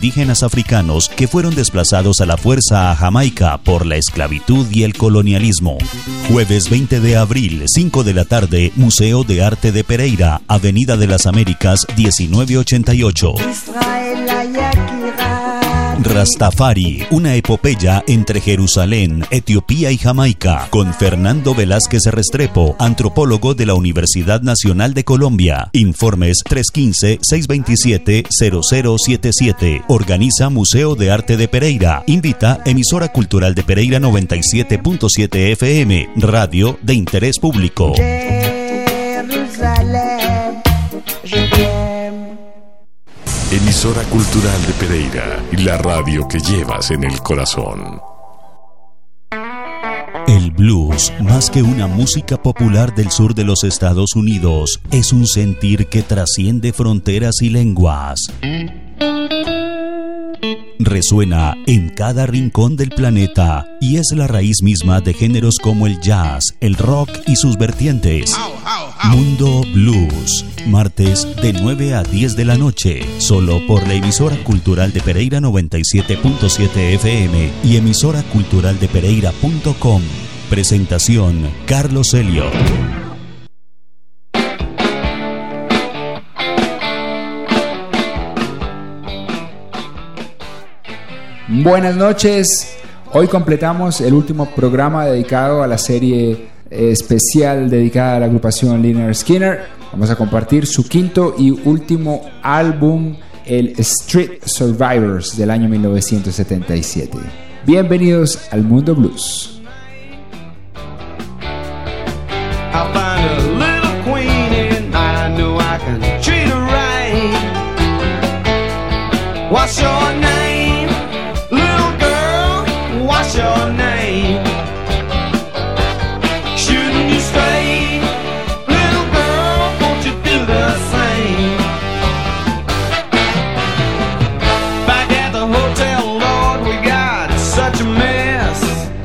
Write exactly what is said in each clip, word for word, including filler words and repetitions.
indígenas africanos que fueron desplazados a la fuerza a Jamaica por la esclavitud y el colonialismo. Jueves veinte de abril, cinco de la tarde, Museo de Arte de Pereira, Avenida de las Américas, diecinueve ochenta y ocho. Rastafari, una epopeya entre Jerusalén, Etiopía y Jamaica, con Fernando Velázquez Restrepo, antropólogo de la Universidad Nacional de Colombia. Informes tres uno cinco, seis dos siete, cero cero siete siete. Organiza Museo de Arte de Pereira. Invita Emisora Cultural de Pereira noventa y siete punto siete F M, radio de interés público. Emisora Cultural de Pereira, la radio que llevas en el corazón. El blues, más que una música popular del sur de los Estados Unidos, es un sentir que trasciende fronteras y lenguas. Resuena en cada rincón del planeta y es la raíz misma de géneros como el jazz, el rock y sus vertientes. Mundo Blues, martes de nueve a diez de la noche, solo por la Emisora Cultural de Pereira noventa y siete punto siete F M y emisora cultural de pereira punto com. Presentación, Carlos Elliot. Buenas noches, hoy completamos el último programa dedicado a la serie especial dedicada a la agrupación Lynyrd Skynyrd. Vamos a compartir su quinto y último álbum, el Street Survivors del año mil novecientos setenta y siete. Bienvenidos al Mundo Blues. I'll find a little queen and I know I can treat her right. What's your name? Little girl, what's your name? Shooting you straight. Little girl, won't you do the same? Back at the hotel, Lord, we got such a mess.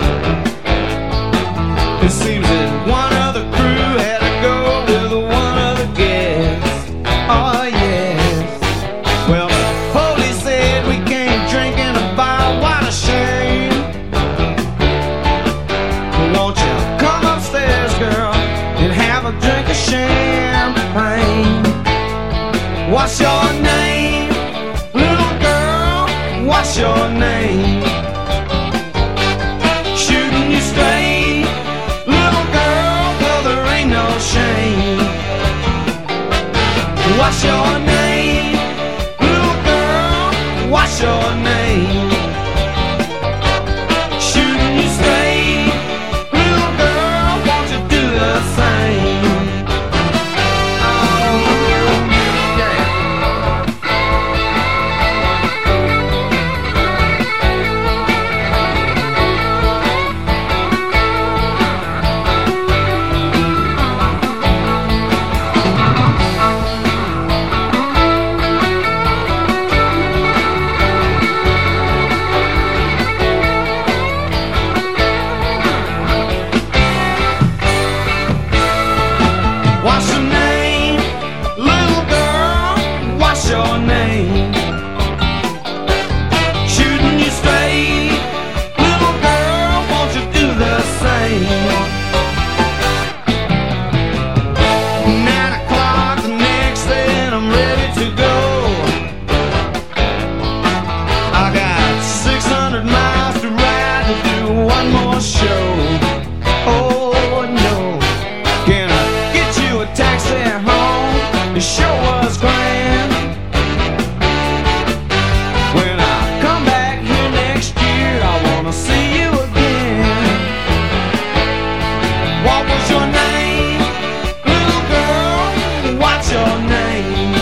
It seems that one of the crew had to go with one of the guests. Oh yes. Well, the police said we can't drink in a bar. What a shame. Won't you come upstairs, girl, and have a drink of champagne? What's your name, little girl? What's your name? Shooting you straight, little girl, well there ain't no shame. What's your name, little girl? What's your name? Shooting you straight, little girl, won't you do the same? Oh, yeah. What's your name, little girl? What's your name? Shooting you straight, little girl, won't you do the same? Nine o'clock the next day and I'm ready to go. I got six hundred miles to ride to do one more show. Oh no, can I get you a taxi home? The show was grand. When I come back here next year, I wanna see you again. What was your name, little girl? What's your name?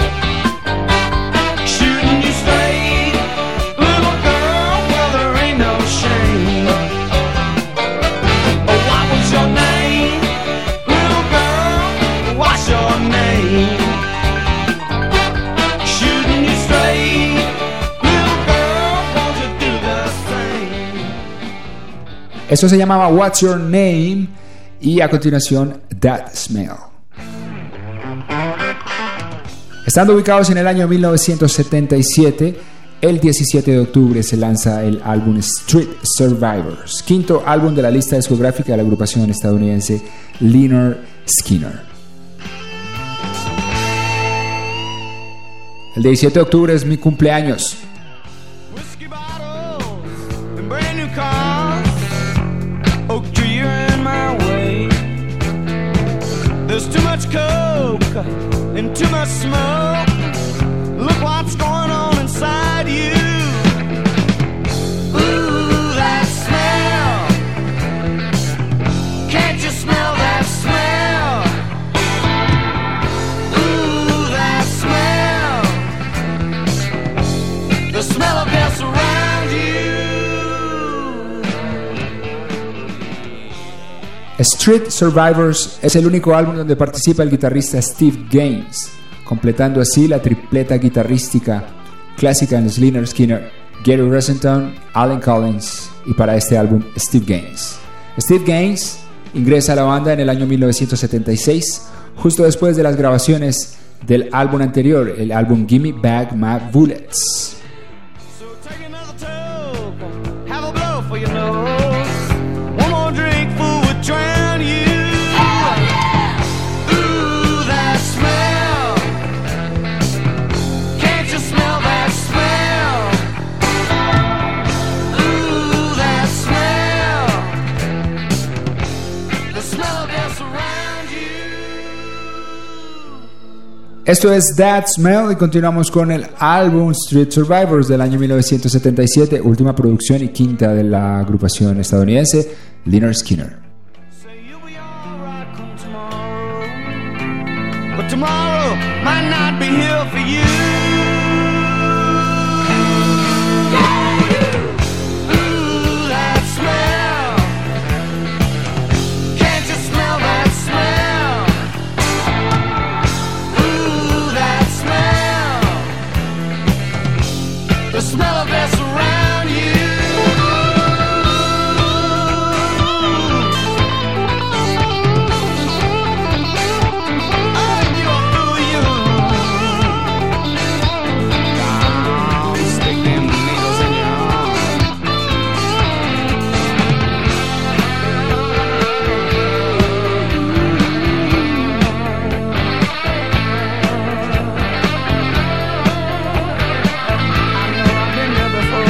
Shooting you straight, little girl, well there ain't no shame. Oh, what was your name, little girl? What's your name? Shooting you straight, little girl, won't you do the same? Eso se llamaba What's Your Name y a continuación That Smell. Estando ubicados en el año mil novecientos setenta y siete, El diecisiete de octubre se lanza el álbum Street Survivors, quinto álbum de la lista discográfica de la agrupación estadounidense Lynyrd Skynyrd. El diecisiete de octubre es mi cumpleaños. Whiskey bottles and brand new cars. Oak tree, you're in my way. There's too much coke and too much smoke. Look what's going on inside you. Ooh, that smell. Can't you smell that smell? Ooh, that smell. The smell of death around you. Street Survivors es el único álbum donde participa el guitarrista Steve Gaines, completando así la tripleta guitarrística clásica en los Lynyrd Skynyrd, Gary Rosenthal, Allen Collins y para este álbum Steve Gaines. Steve Gaines ingresa a la banda en el año mil novecientos setenta y seis, justo después de las grabaciones del álbum anterior, el álbum Gimme Back My Bullets. So take another toke, have a blow for your nose. One more drink, fool, would drown you. Ooh, that smell. Can't you smell that smell? Ooh, that smell. The smell of death around you. Esto es That Smell y continuamos con el álbum Street Survivors del año mil novecientos setenta y siete, última producción y quinta de la agrupación estadounidense Lynyrd Skynyrd. Say you'll be alright come tomorrow, but tomorrow might not be here for you. Ooh, that smell. Can't you smell that smell? Ooh, that smell. The smell of death around you. Before.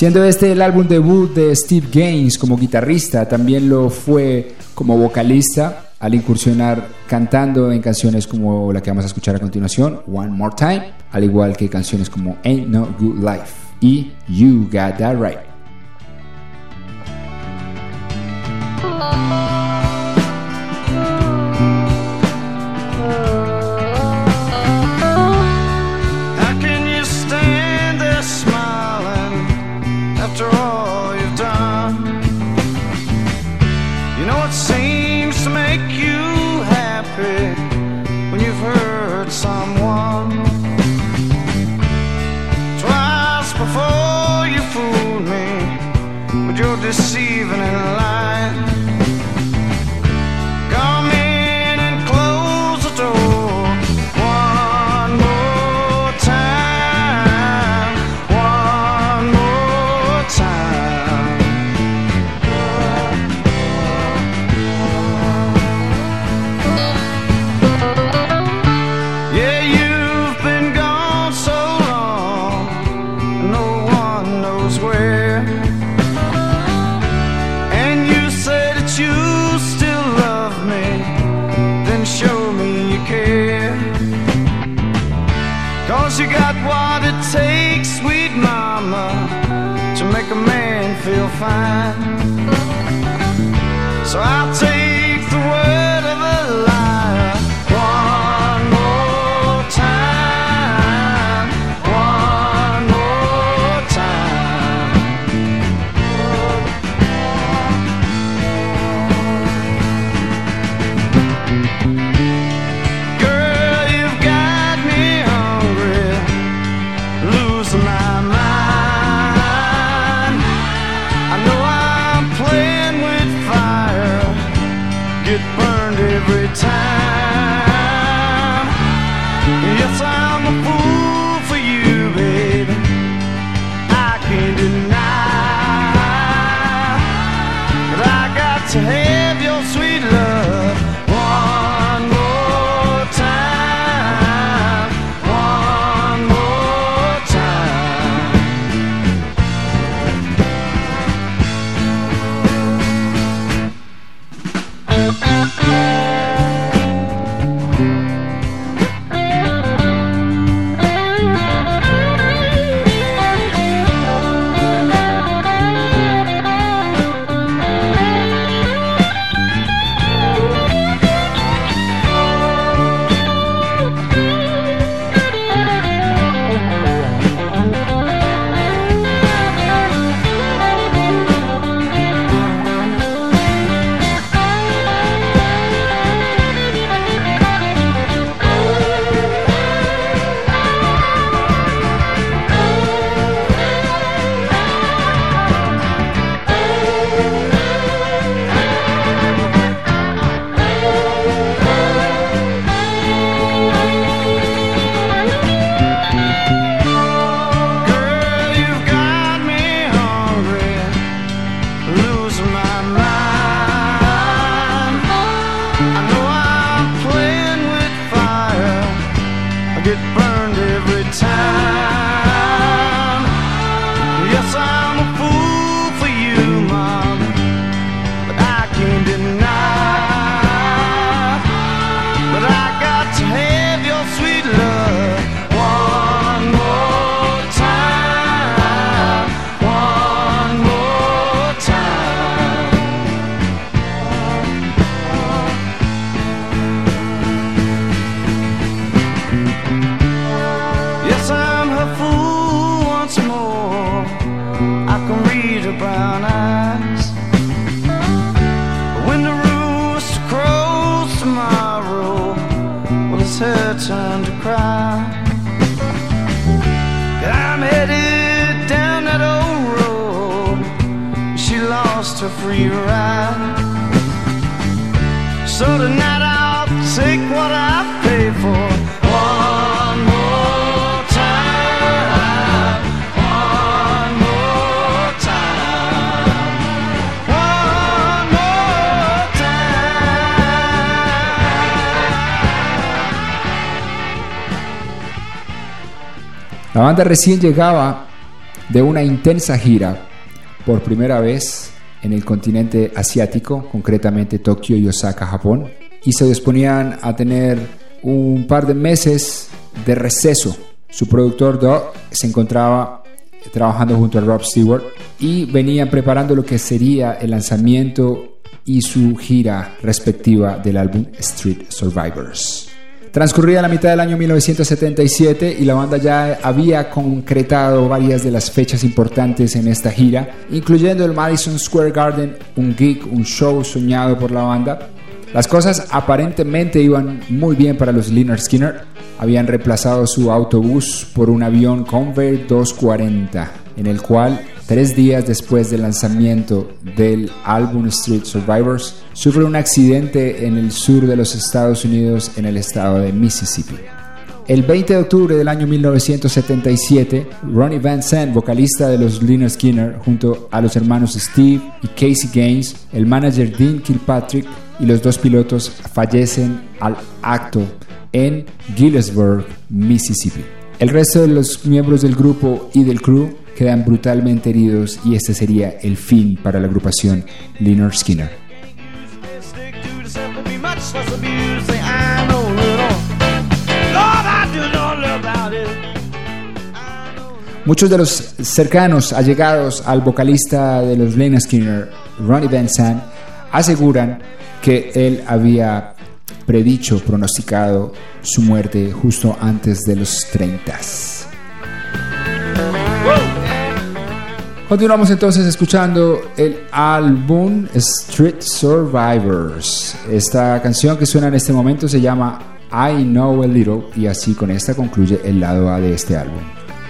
Siendo este el álbum debut de Steve Gaines como guitarrista, también lo fue como vocalista al incursionar cantando en canciones como la que vamos a escuchar a continuación, One More Time, al igual que canciones como Ain't No Good Life y You Got That Right. Deceiving and lying. Come in and close the door one more time, one more time. Yeah, you've been gone so long, no one knows where. You got what it takes, sweet mama, to make a man feel fine. So I'll take the word of a liar one more time, one more time. Girl, you've got me hungry, my mind. I know I'm playing with fire, get burned every time. Yes, I'm a fool for you, baby, I can't deny that I got to have your sweet love one more time, one more time. her turn to cry. I'm headed down that old road. She lost her free ride. So tonight I'll take what I pay for. One more time, one more time, one more time. La banda recién llegaba de una intensa gira por primera vez en el continente asiático, concretamente Tokio y Osaka, Japón, y se disponían a tener un par de meses de receso. Su productor Doug se encontraba trabajando junto a Rob Stewart y venían preparando lo que sería el lanzamiento y su gira respectiva del álbum Street Survivors. Transcurría la mitad del año mil novecientos setenta y siete y la banda ya había concretado varias de las fechas importantes en esta gira, incluyendo el Madison Square Garden, un gig, un show soñado por la banda. Las cosas aparentemente iban muy bien para los Lynyrd Skynyrd. Habían reemplazado su autobús por un avión Convair doscientos cuarenta, en el cual, tres días después del lanzamiento del álbum Street Survivors, sufre un accidente en el sur de los Estados Unidos, en el estado de Mississippi. El veinte de octubre del año mil novecientos setenta y siete, Ronnie Van Zant, vocalista de los Lynyrd Skynyrd, junto a los hermanos Steve y Casey Gaines, el manager Dean Kilpatrick y los dos pilotos fallecen al acto en Gillesburg, Mississippi. El resto de los miembros del grupo y del crew quedan brutalmente heridos y este sería el fin para la agrupación Lynyrd Skynyrd. Muchos de los cercanos allegados al vocalista de los Lynyrd Skynyrd, Ronnie Van Zant, aseguran que él había predicho, pronosticado su muerte justo antes de los treinta. Continuamos entonces escuchando el álbum Street Survivors. Esta canción que suena en este momento se llama I Know a Little y así con esta concluye el lado A de este álbum.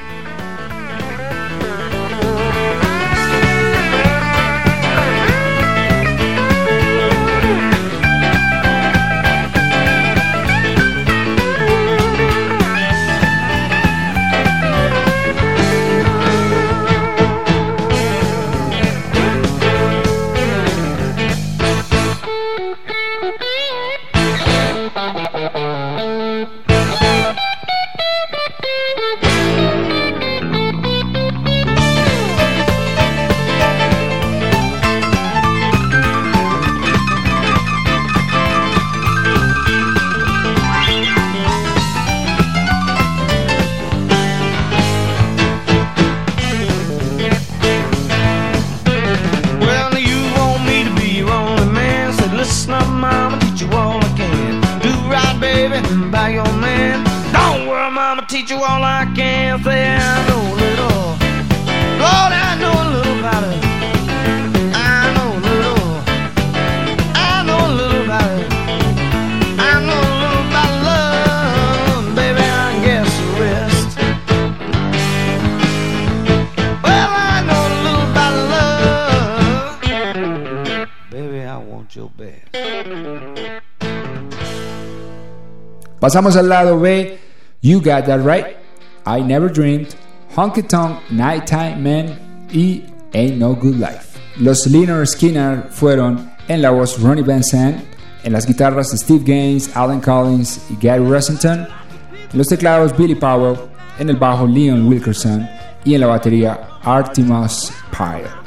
Teach you all I can. Say I know a little, Lord, I know a little about it. I know a little, I know a little about it. I know a little about love, baby, I guess the rest. Well, I know a little about love, baby, I want your best. Pasamos al lado B. You Got That Right, I Never Dreamed, Honky Tonk Nighttime Man y Ain't No Good Life. Los Lynyrd Skynyrd fueron en la voz Ronnie Van Zant, en las guitarras Steve Gaines, Alan Collins y Gary Rossington, en los teclados Billy Powell, en el bajo Leon Wilkerson y en la batería Artemus Pyle.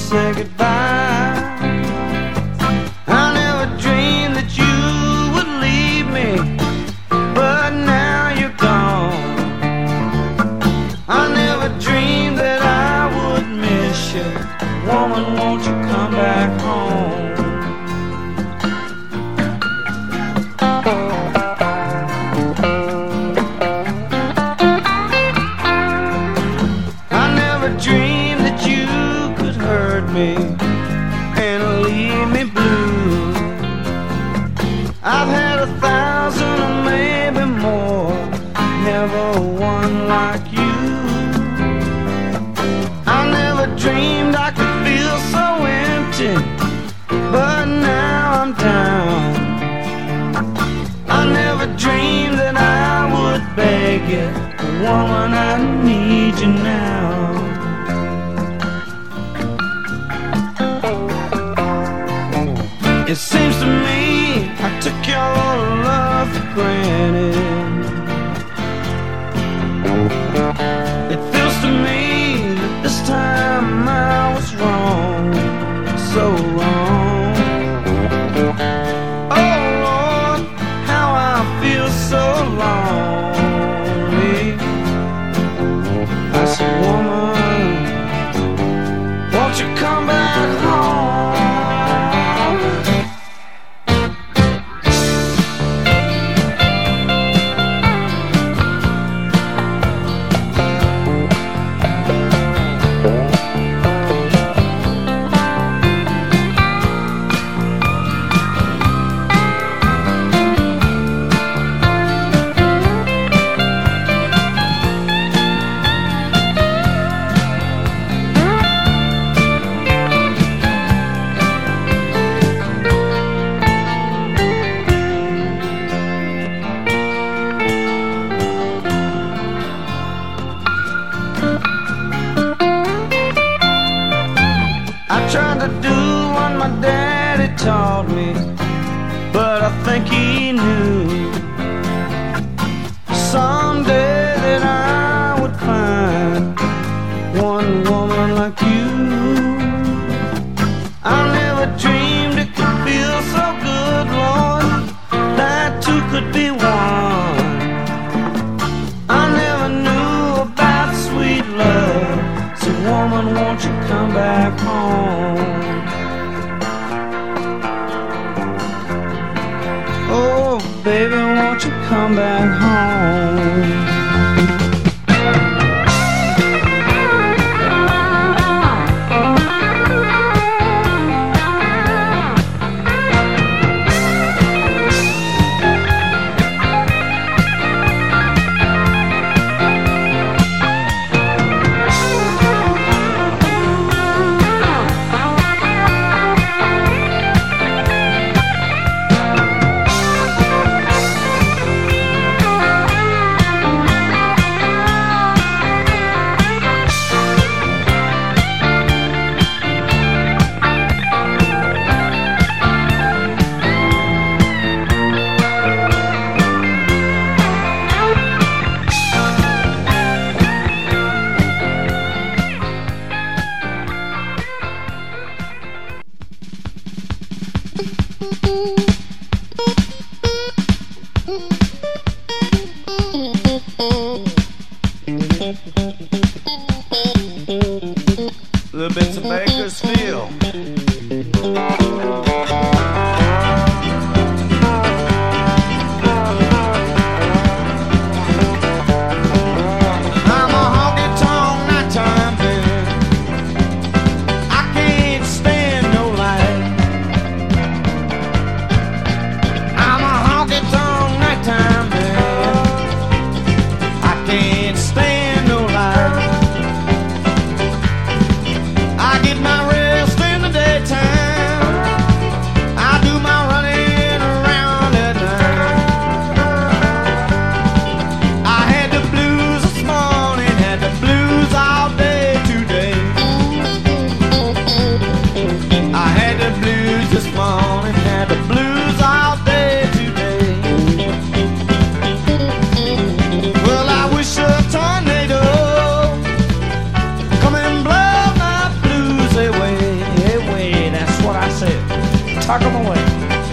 say goodbye. I never dreamed that you would leave me, but now you're gone. I never dreamed that I would miss you. Woman, won't you come back home? I never dreamed that you could hurt me and leave me blue. I've had a thousand or maybe more, never one like you. I never dreamed I could feel so empty, but now I'm down. I never dreamed that I would beg you, woman, I need you now. It seems to me I took your love for granted. It feels to me that this time I was wrong, so wrong. Oh Lord, how I feel so lonely. I said, woman, won't you come back home? I tried to do what my daddy taught me, but I think he knew someday that I would find one woman like you. I never dreamed it could feel so good, Lord, that two could be one. I never knew about sweet love, so woman, won't you come back home? Oh, baby, won't you come back home? Park 'em away.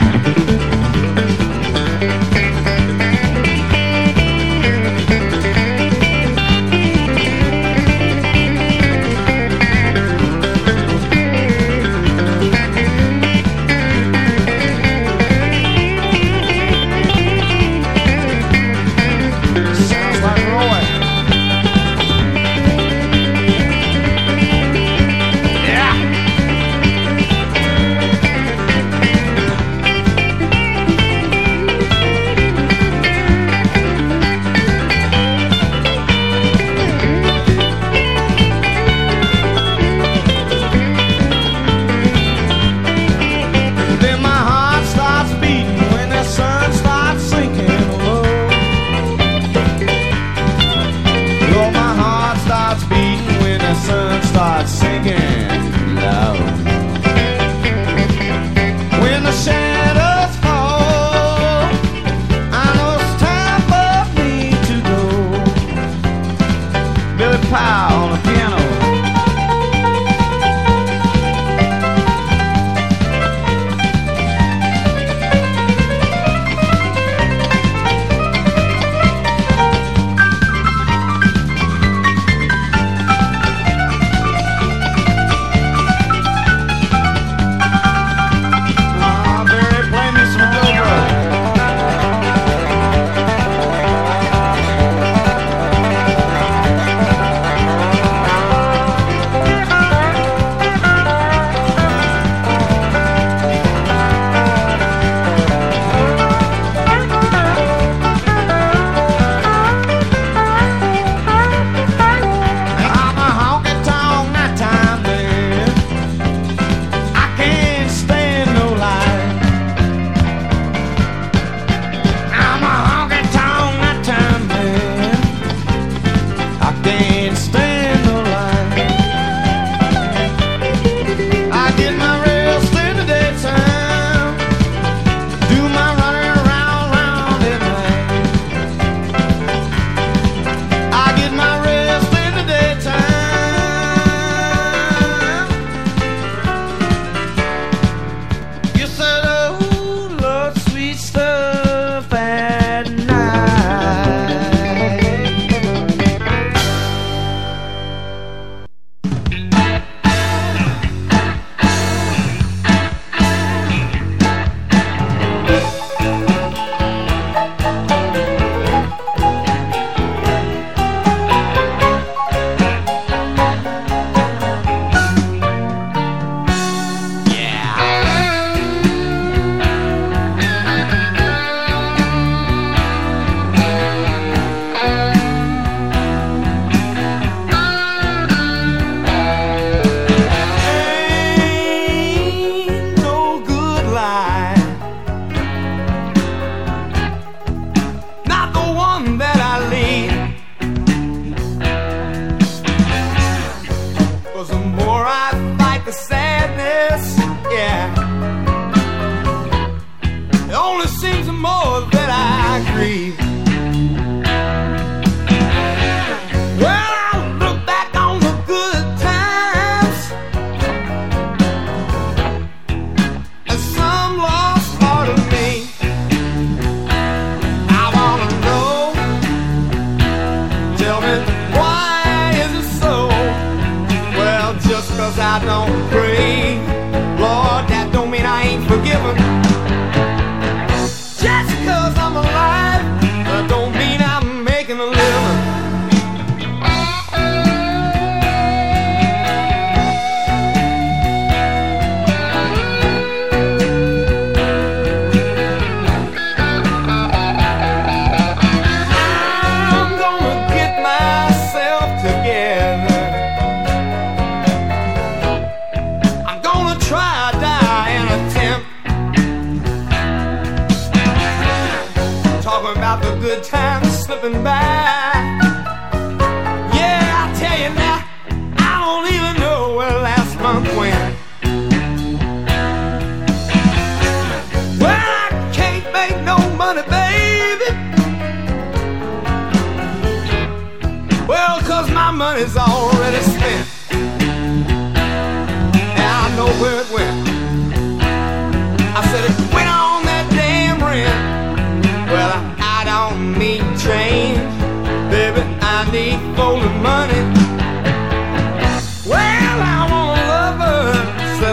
Money's already spent. Yeah, I know where it went.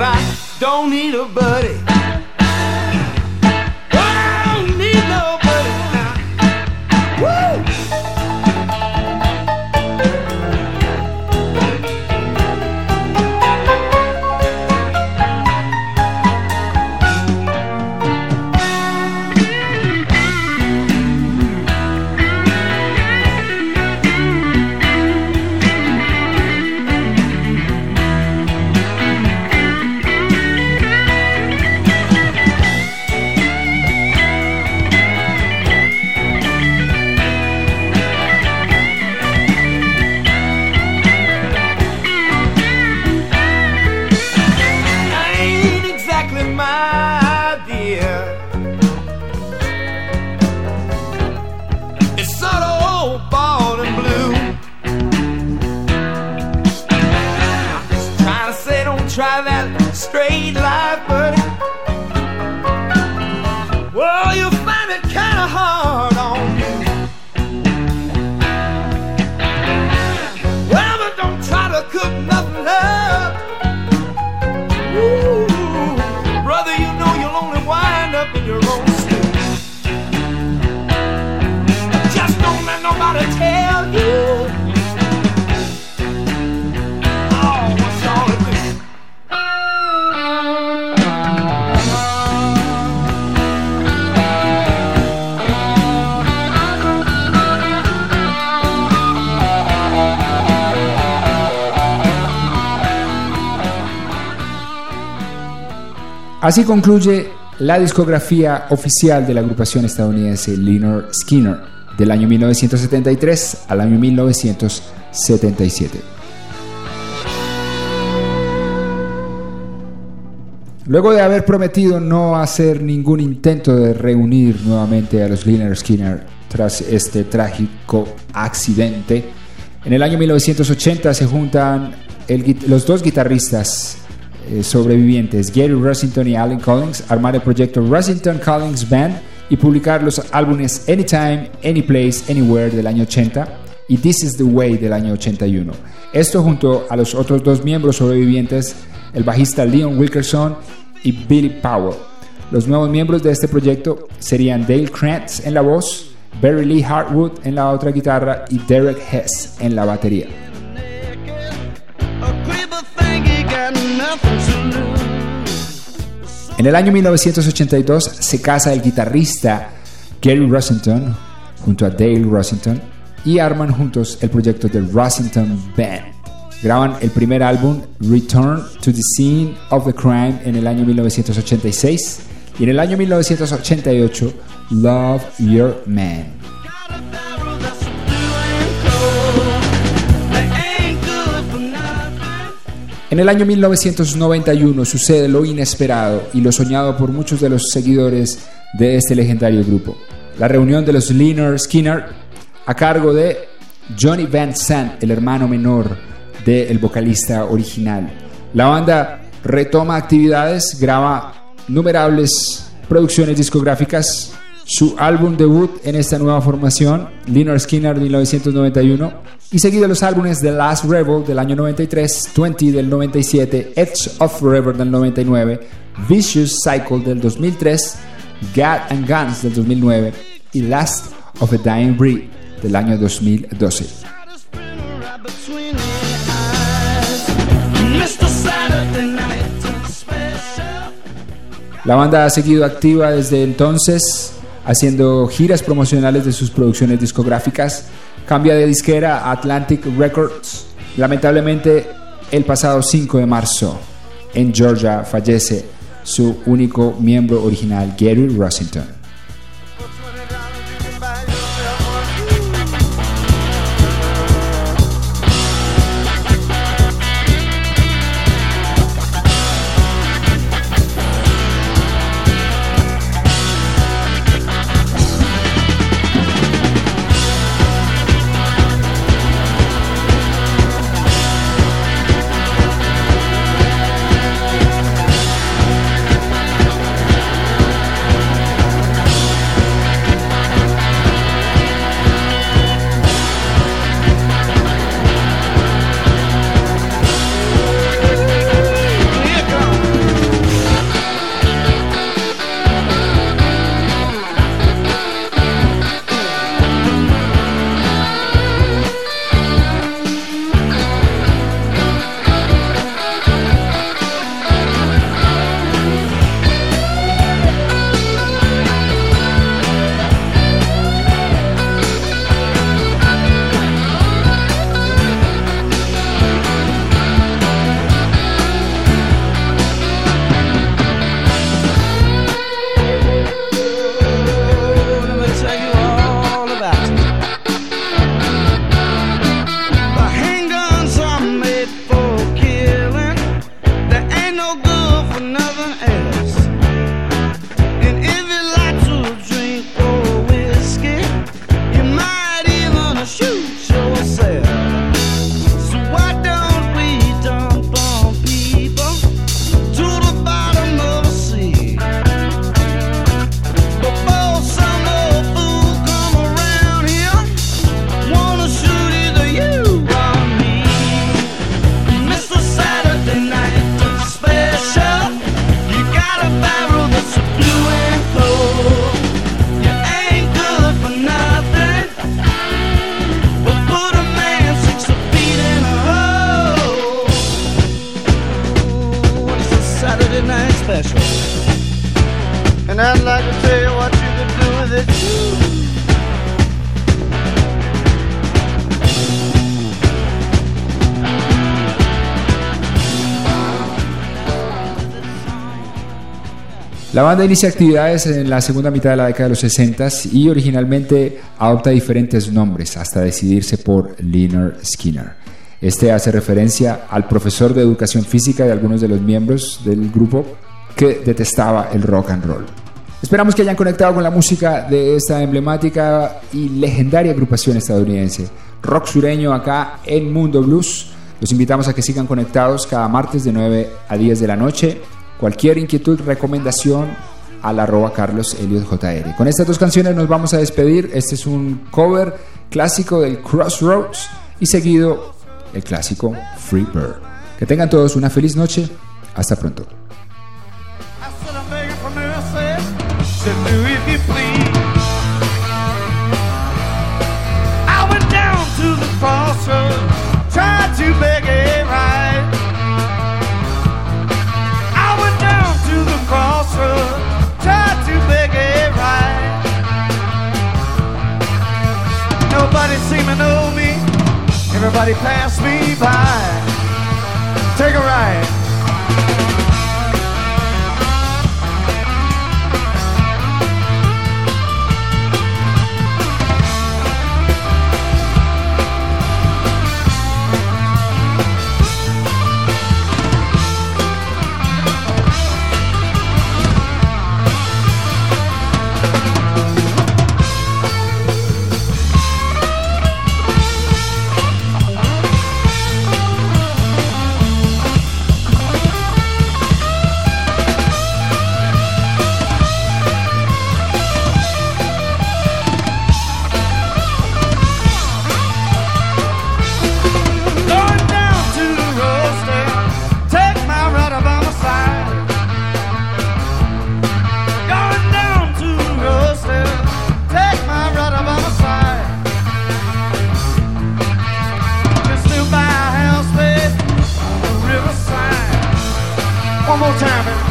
I don't need a buddy. I don't need nobody now. Woo! Try that straight life, buddy. Well, you'll find it kind of hard on you. Well, but don't try to cook nothing up. Ooh, brother, you know you'll only wind up in your own stew. Just don't let nobody tell you. Oh, what's all it is? Así concluye la discografía oficial de la agrupación estadounidense Lynyrd Skynyrd del año mil novecientos setenta y tres al año mil novecientos setenta y siete. Luego de haber prometido no hacer ningún intento de reunir nuevamente a los Lynyrd Skynyrd tras este trágico accidente, en el año mil novecientos ochenta se juntan el, los dos guitarristas eh, sobrevivientes, Gary Rossington y Allen Collins, armar el proyecto Rossington Collins Band y publicar los álbumes Anytime, Anyplace, Anywhere del año ochenta y This Is The Way del año ochenta y uno. Esto junto a los otros dos miembros sobrevivientes, el bajista Leon Wilkerson y Billy Powell. Los nuevos miembros de este proyecto serían Dale Krantz en la voz, Barry Lee Hartwood en la otra guitarra y Derek Hess en la batería. En el año mil novecientos ochenta y dos se casa el guitarrista Gary Rossington junto a Dale Rossington y arman juntos el proyecto de Rossington Band. Graban el primer álbum Return to the Scene of the Crime en el año mil novecientos ochenta y seis y en el año mil novecientos ochenta y ocho Love Your Man. En el año mil novecientos noventa y uno sucede lo inesperado y lo soñado por muchos de los seguidores de este legendario grupo. La reunión de los Lynyrd Skynyrd a cargo de Johnny Van Sant, el hermano menor del vocalista original. La banda retoma actividades, graba innumerables producciones discográficas. Su álbum debut en esta nueva formación, Lynyrd Skynyrd mil novecientos noventa y uno, y seguido los álbumes The Last Rebel del año noventa y tres, veinte del noventa y siete, Edge of Forever del noventa y nueve, Vicious Cycle del dos mil tres, God and Guns del dos mil nueve y Last of a Dying Breed del año dos mil doce. La banda ha seguido activa desde entonces, haciendo giras promocionales de sus producciones discográficas. Cambia de disquera a Atlantic Records. Lamentablemente, el pasado cinco de marzo, en Georgia, fallece su único miembro original, Gary Rossington. Saturday night special. And I'd like to tell you what you could do with it too. La banda inicia actividades en la segunda mitad de la década de los sesenta y originalmente adopta diferentes nombres hasta decidirse por Lynyrd Skynyrd. Este hace referencia al profesor de educación física de algunos de los miembros del grupo que detestaba el rock and roll. Esperamos que hayan conectado con la música de esta emblemática y legendaria agrupación estadounidense. Rock sureño acá en Mundo Blues. Los invitamos a que sigan conectados cada martes de nueve a diez de la noche. Cualquier inquietud, recomendación al arroba Carlos Elliot J R. Con estas dos canciones nos vamos a despedir. Este es un cover clásico del Crossroads y seguido el clásico Free Bird. Que tengan todos una feliz noche. Hasta pronto. Crossroad, tried to beg it right. Nobody seemed to know me. Everybody passed me by. Take a ride. One more time, man.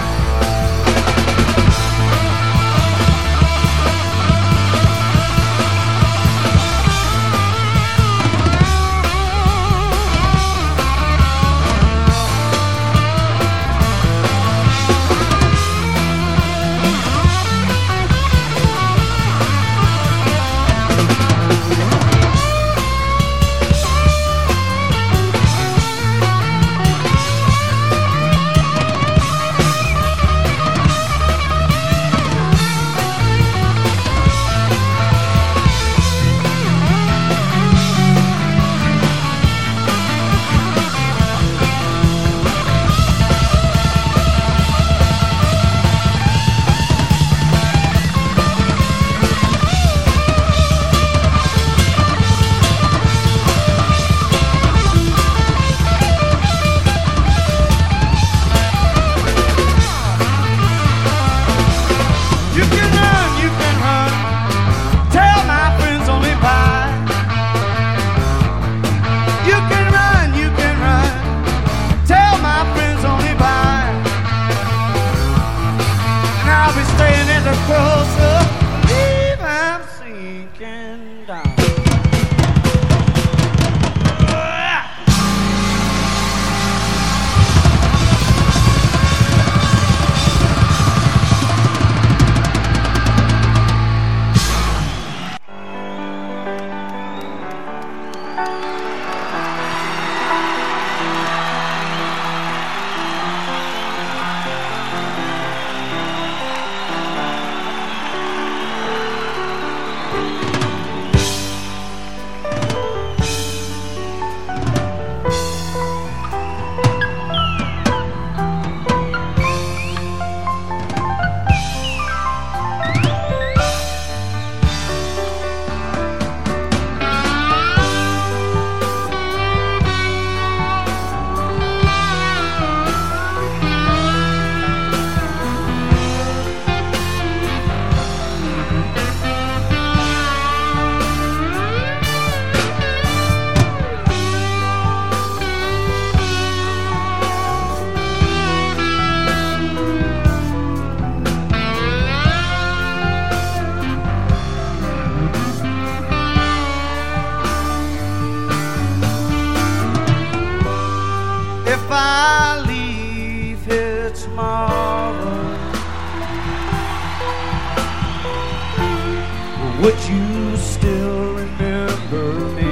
would you still remember me?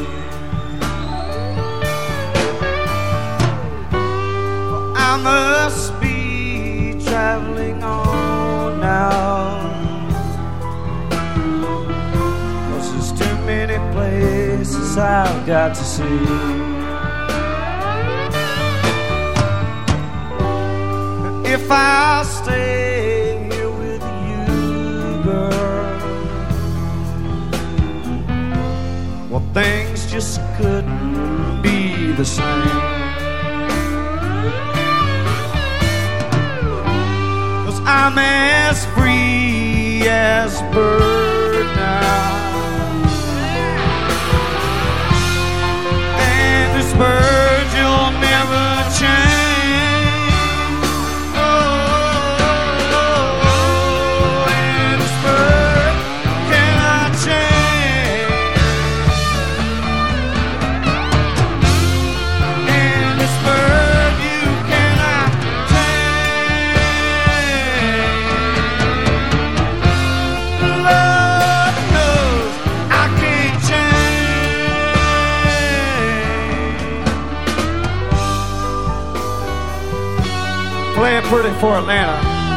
Well, I must be traveling on now, 'cause there's too many places I've got to see. If I stay here with you, girl, well, things just couldn't be the same. 'Cause I'm as free as a bird now, and this bird you'll never change. Playing pretty for Atlanta.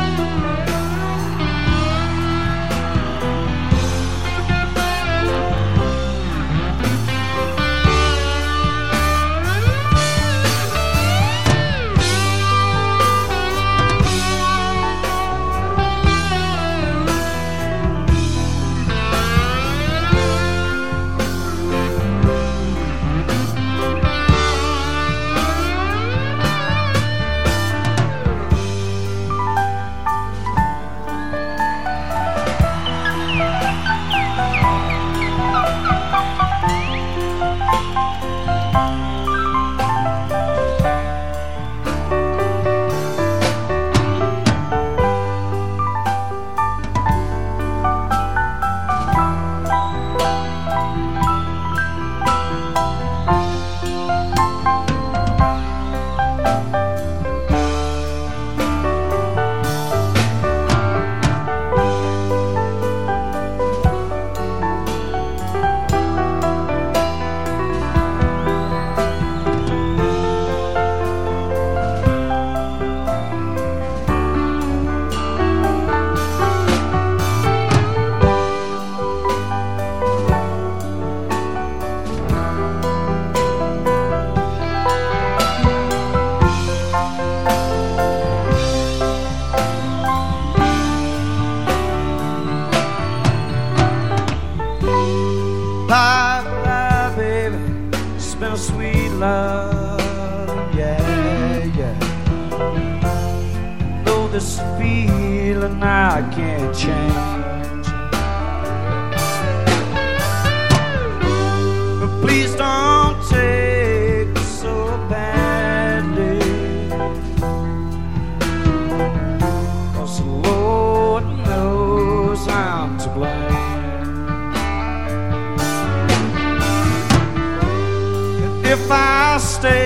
If I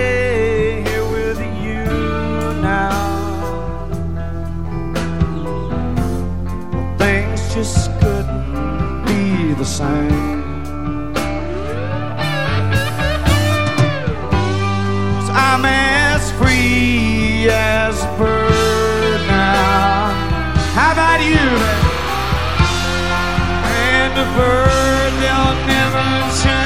stay here with you now, well, things just couldn't be the same. 'Cause I'm as free as a bird now. How about you, man? And a bird, they'll never change.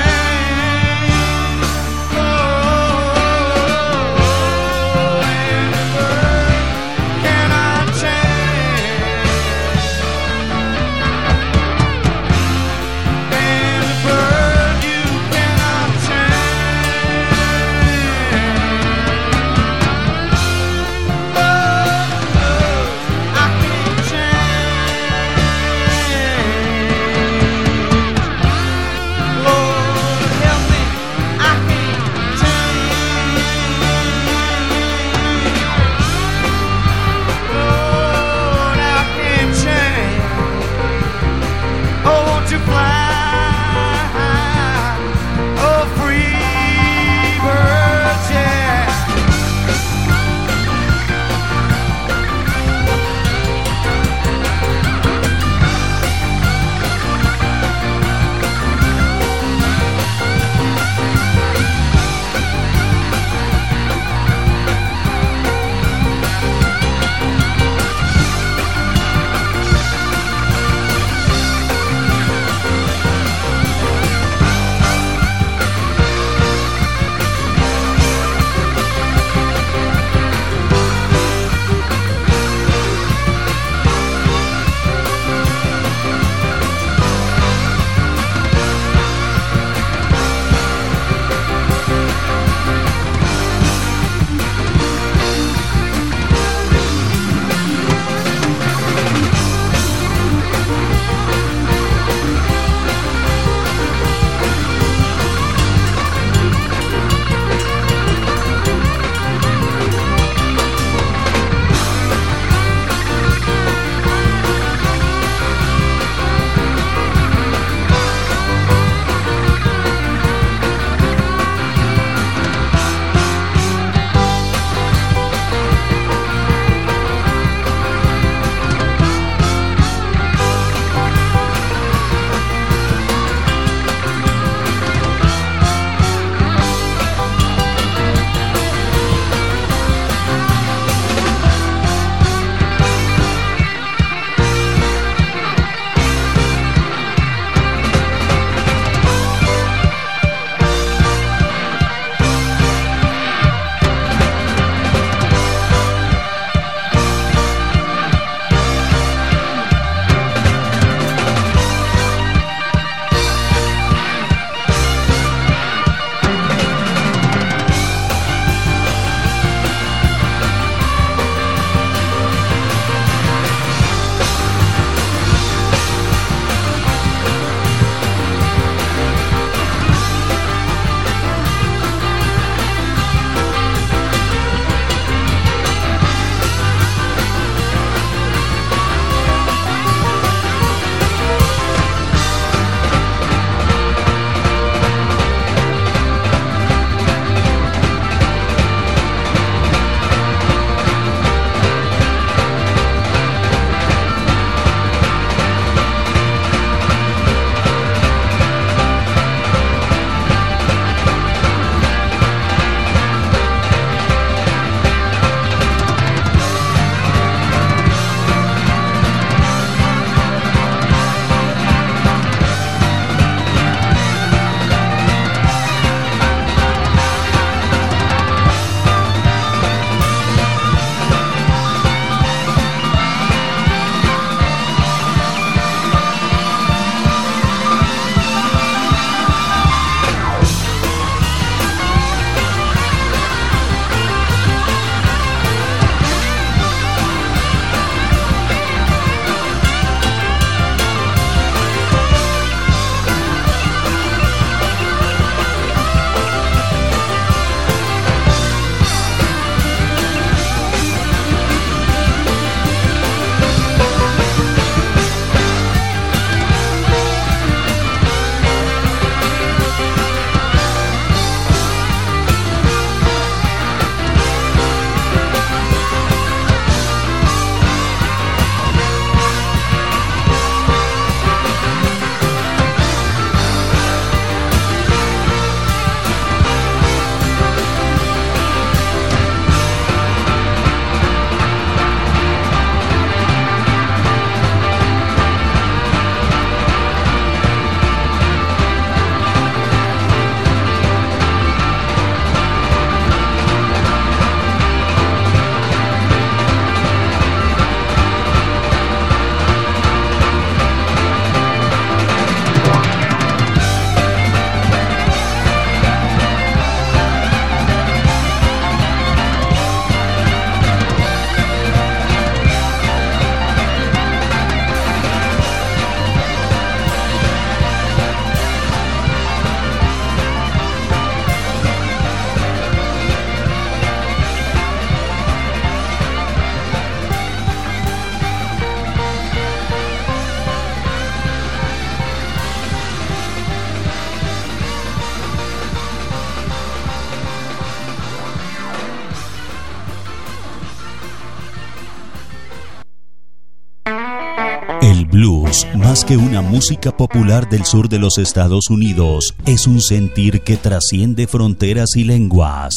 Blues, más que una música popular del sur de los Estados Unidos, es un sentir que trasciende fronteras y lenguas.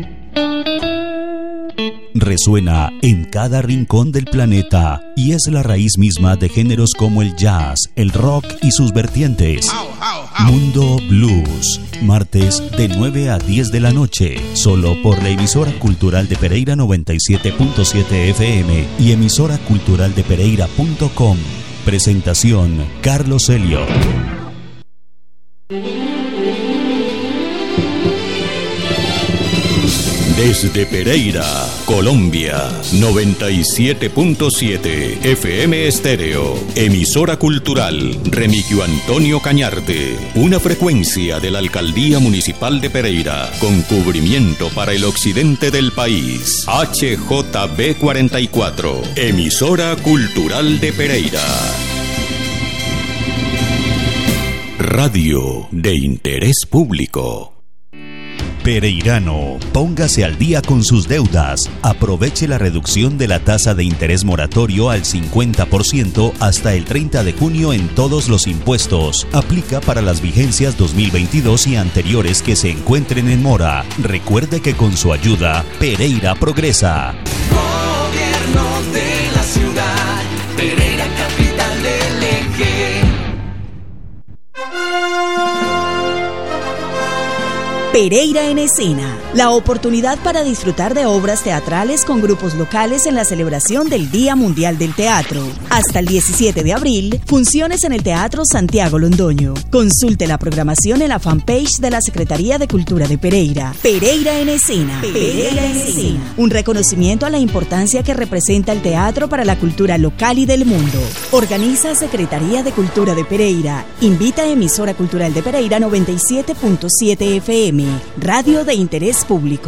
Resuena en cada rincón del planeta y es la raíz misma de géneros como el jazz, el rock y sus vertientes. Mundo Blues, martes de nueve a diez de la noche, solo por la emisora cultural de Pereira noventa y siete punto siete F M y emisora cultural de pereira punto com. Presentación Carlos Elliot. Desde Pereira, Colombia, noventa y siete punto siete F M Estéreo, emisora cultural Remigio Antonio Cañarte, una frecuencia de la Alcaldía Municipal de Pereira, con cubrimiento para el occidente del país. H J B cuarenta y cuatro, emisora cultural de Pereira. Radio de interés público. Pereirano, póngase al día con sus deudas. Aproveche la reducción de la tasa de interés moratorio al cincuenta por ciento hasta el treinta de junio en todos los impuestos. Aplica para las vigencias dos mil veintidós y anteriores que se encuentren en mora. Recuerde que con su ayuda, Pereira progresa. Gobierno de la ciudad, Pereira, capital del eje. Pereira en Escena, la oportunidad para disfrutar de obras teatrales con grupos locales en la celebración del Día Mundial del Teatro. Hasta el diecisiete de abril, funciones en el Teatro Santiago Londoño. Consulte la programación en la fanpage de la Secretaría de Cultura de Pereira. Pereira en Escena. Pereira en Escena. Un reconocimiento a la importancia que representa el teatro para la cultura local y del mundo. Organiza Secretaría de Cultura de Pereira. Invita a emisora cultural de Pereira noventa y siete punto siete F M. Radio de interés público.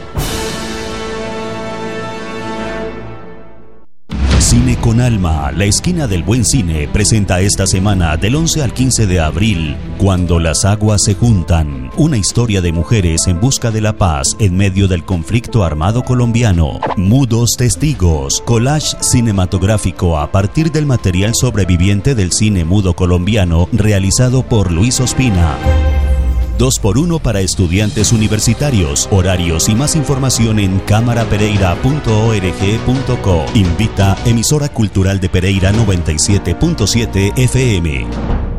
Cine con Alma, la esquina del buen cine, presenta esta semana del once al quince de abril, Cuando las aguas se juntan, una historia de mujeres en busca de la paz en medio del conflicto armado colombiano. Mudos testigos, collage cinematográfico a partir del material sobreviviente del cine mudo colombiano realizado por Luis Ospina. Dos por uno para estudiantes universitarios. Horarios y más información en cámara pereira punto org punto co. Invita emisora cultural de Pereira noventa y siete punto siete F M.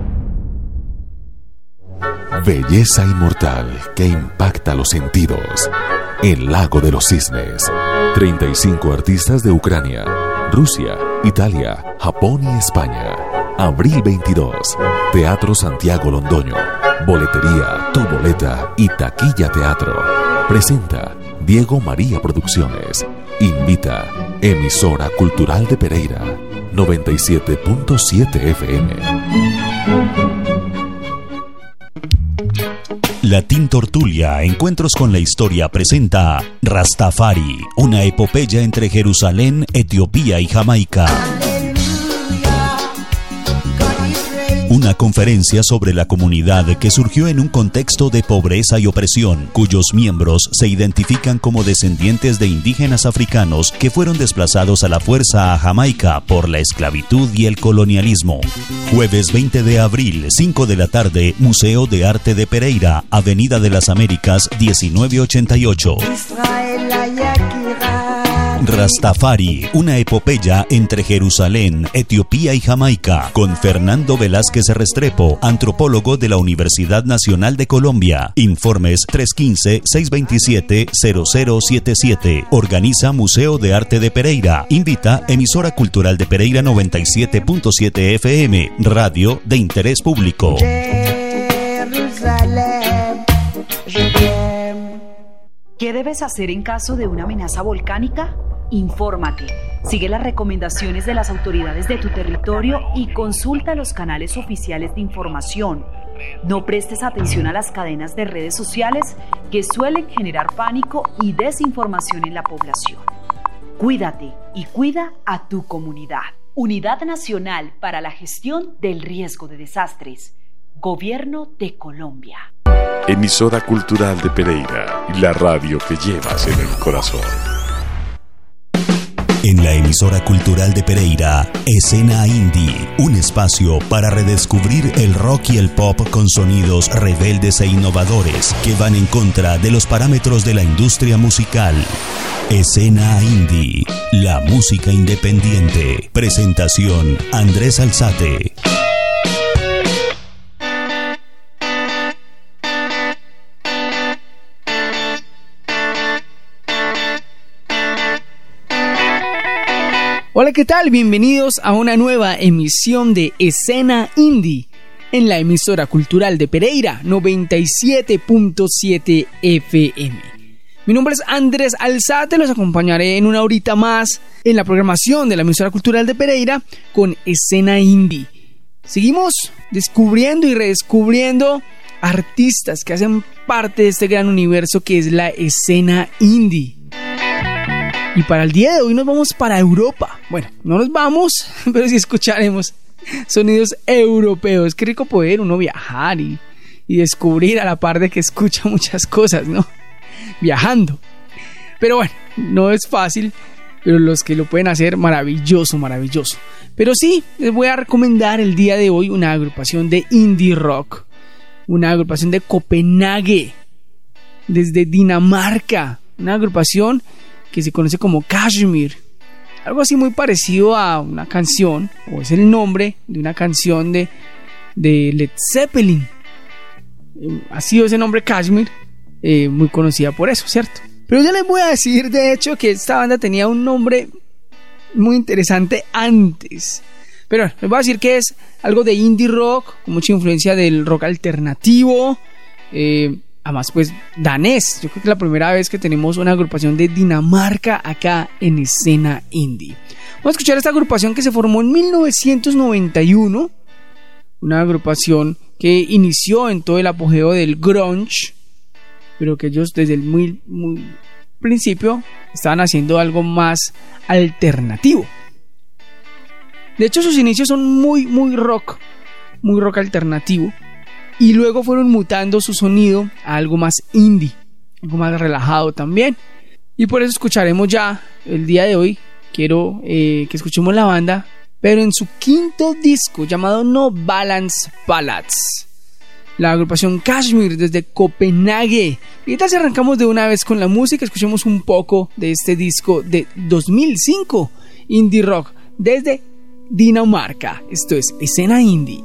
Belleza inmortal que impacta los sentidos. El Lago de los Cisnes. treinta y cinco artistas de Ucrania, Rusia, Italia, Japón y España. Abril veintidós. Teatro Santiago Londoño. Boletería, Tu Boleta y Taquilla Teatro. Presenta Diego María Producciones. Invita emisora cultural de Pereira noventa y siete punto siete F M. Latín Tortulia, Encuentros con la Historia, presenta Rastafari, una epopeya entre Jerusalén, Etiopía y Jamaica. Una conferencia sobre la comunidad que surgió en un contexto de pobreza y opresión, cuyos miembros se identifican como descendientes de indígenas africanos que fueron desplazados a la fuerza a Jamaica por la esclavitud y el colonialismo. Jueves veinte de abril, cinco de la tarde, Museo de Arte de Pereira, Avenida de las Américas, diecinueve ochenta y ocho. Rastafari, una epopeya entre Jerusalén, Etiopía y Jamaica, con Fernando Velázquez Restrepo, antropólogo de la Universidad Nacional de Colombia. Informes tres uno cinco, seis dos siete, cero cero siete siete. Organiza Museo de Arte de Pereira. Invita emisora cultural de Pereira noventa y siete punto siete F M, radio de interés público. ¿Qué debes hacer en caso de una amenaza volcánica? Infórmate, sigue las recomendaciones de las autoridades de tu territorio y consulta los canales oficiales de información. No prestes atención a las cadenas de redes sociales que suelen generar pánico y desinformación en la población. Cuídate y cuida a tu comunidad. Unidad Nacional para la Gestión del Riesgo de Desastres. Gobierno de Colombia. Emisora cultural de Pereira, la radio que llevas en el corazón. En la emisora cultural de Pereira, Escena Indie, un espacio para redescubrir el rock y el pop con sonidos rebeldes e innovadores que van en contra de los parámetros de la industria musical. Escena Indie, la música independiente. Presentación, Andrés Alzate. Hola, ¿qué tal? Bienvenidos a una nueva emisión de Escena Indie en la emisora cultural de Pereira noventa y siete punto siete F M. Mi nombre es Andrés Alzate, los acompañaré en una horita más en la programación de la emisora cultural de Pereira con Escena Indie. Seguimos descubriendo y redescubriendo artistas que hacen parte de este gran universo que es la escena indie. Y para el día de hoy nos vamos para Europa. Bueno, no nos vamos, pero sí escucharemos sonidos europeos. Qué rico poder uno viajar y, y descubrir a la par de que escucha muchas cosas, ¿no? Viajando. Pero bueno, no es fácil, pero los que lo pueden hacer, maravilloso, maravilloso. Pero sí, les voy a recomendar el día de hoy una agrupación de indie rock. Una agrupación de Copenhague, desde Dinamarca. Una agrupación que se conoce como Kashmir, algo así muy parecido a una canción, o es el nombre de una canción de, de Led Zeppelin. Eh, ha sido ese nombre Kashmir, eh, muy conocida por eso, ¿cierto? Pero yo les voy a decir, de hecho, que esta banda tenía un nombre muy interesante antes. Pero bueno, les voy a decir que es algo de indie rock, con mucha influencia del rock alternativo, eh, además pues danés. Yo creo que es la primera vez que tenemos una agrupación de Dinamarca acá en Escena Indie. Vamos a escuchar esta agrupación que se formó en mil novecientos noventa y uno. Una agrupación que inició en todo el apogeo del grunge, pero que ellos desde el muy, muy principio estaban haciendo algo más alternativo. De hecho, sus inicios son muy, muy rock, muy rock alternativo. Y luego fueron mutando su sonido a algo más indie, algo más relajado también. Y por eso escucharemos ya el día de hoy. Quiero eh, que escuchemos la banda, pero en su quinto disco llamado No Balance Ballads. La agrupación Kashmir desde Copenhague. Y tal si arrancamos de una vez con la música. Escuchemos un poco de este disco de dos mil cinco, indie rock desde Dinamarca. Esto es Escena Indie.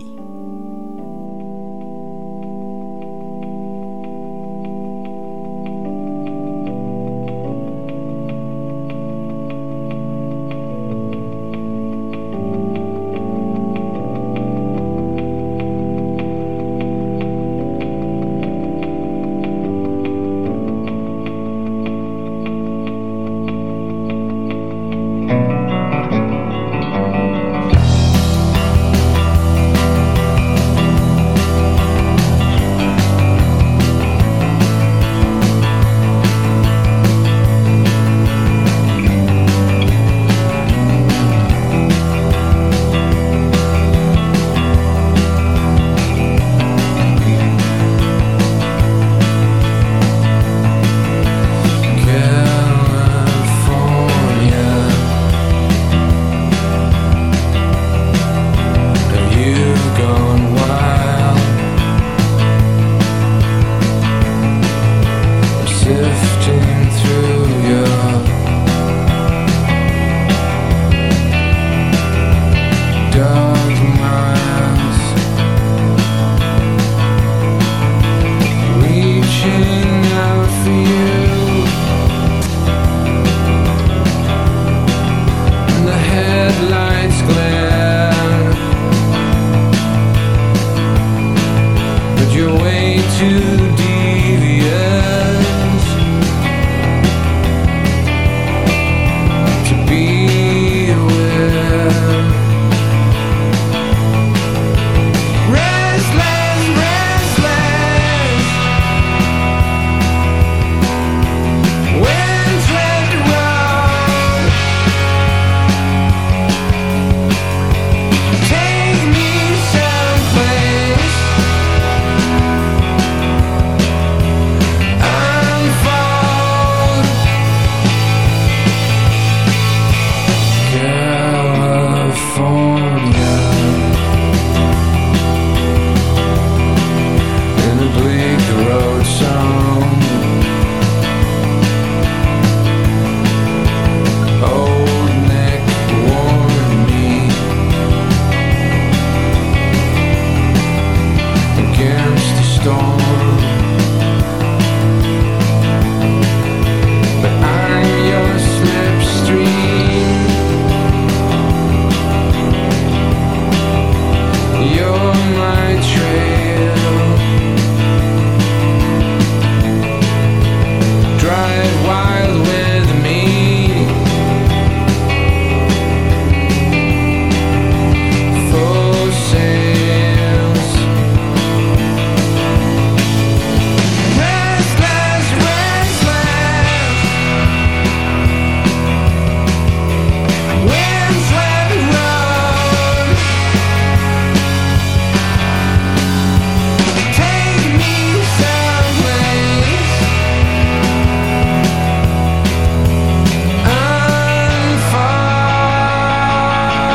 Thank for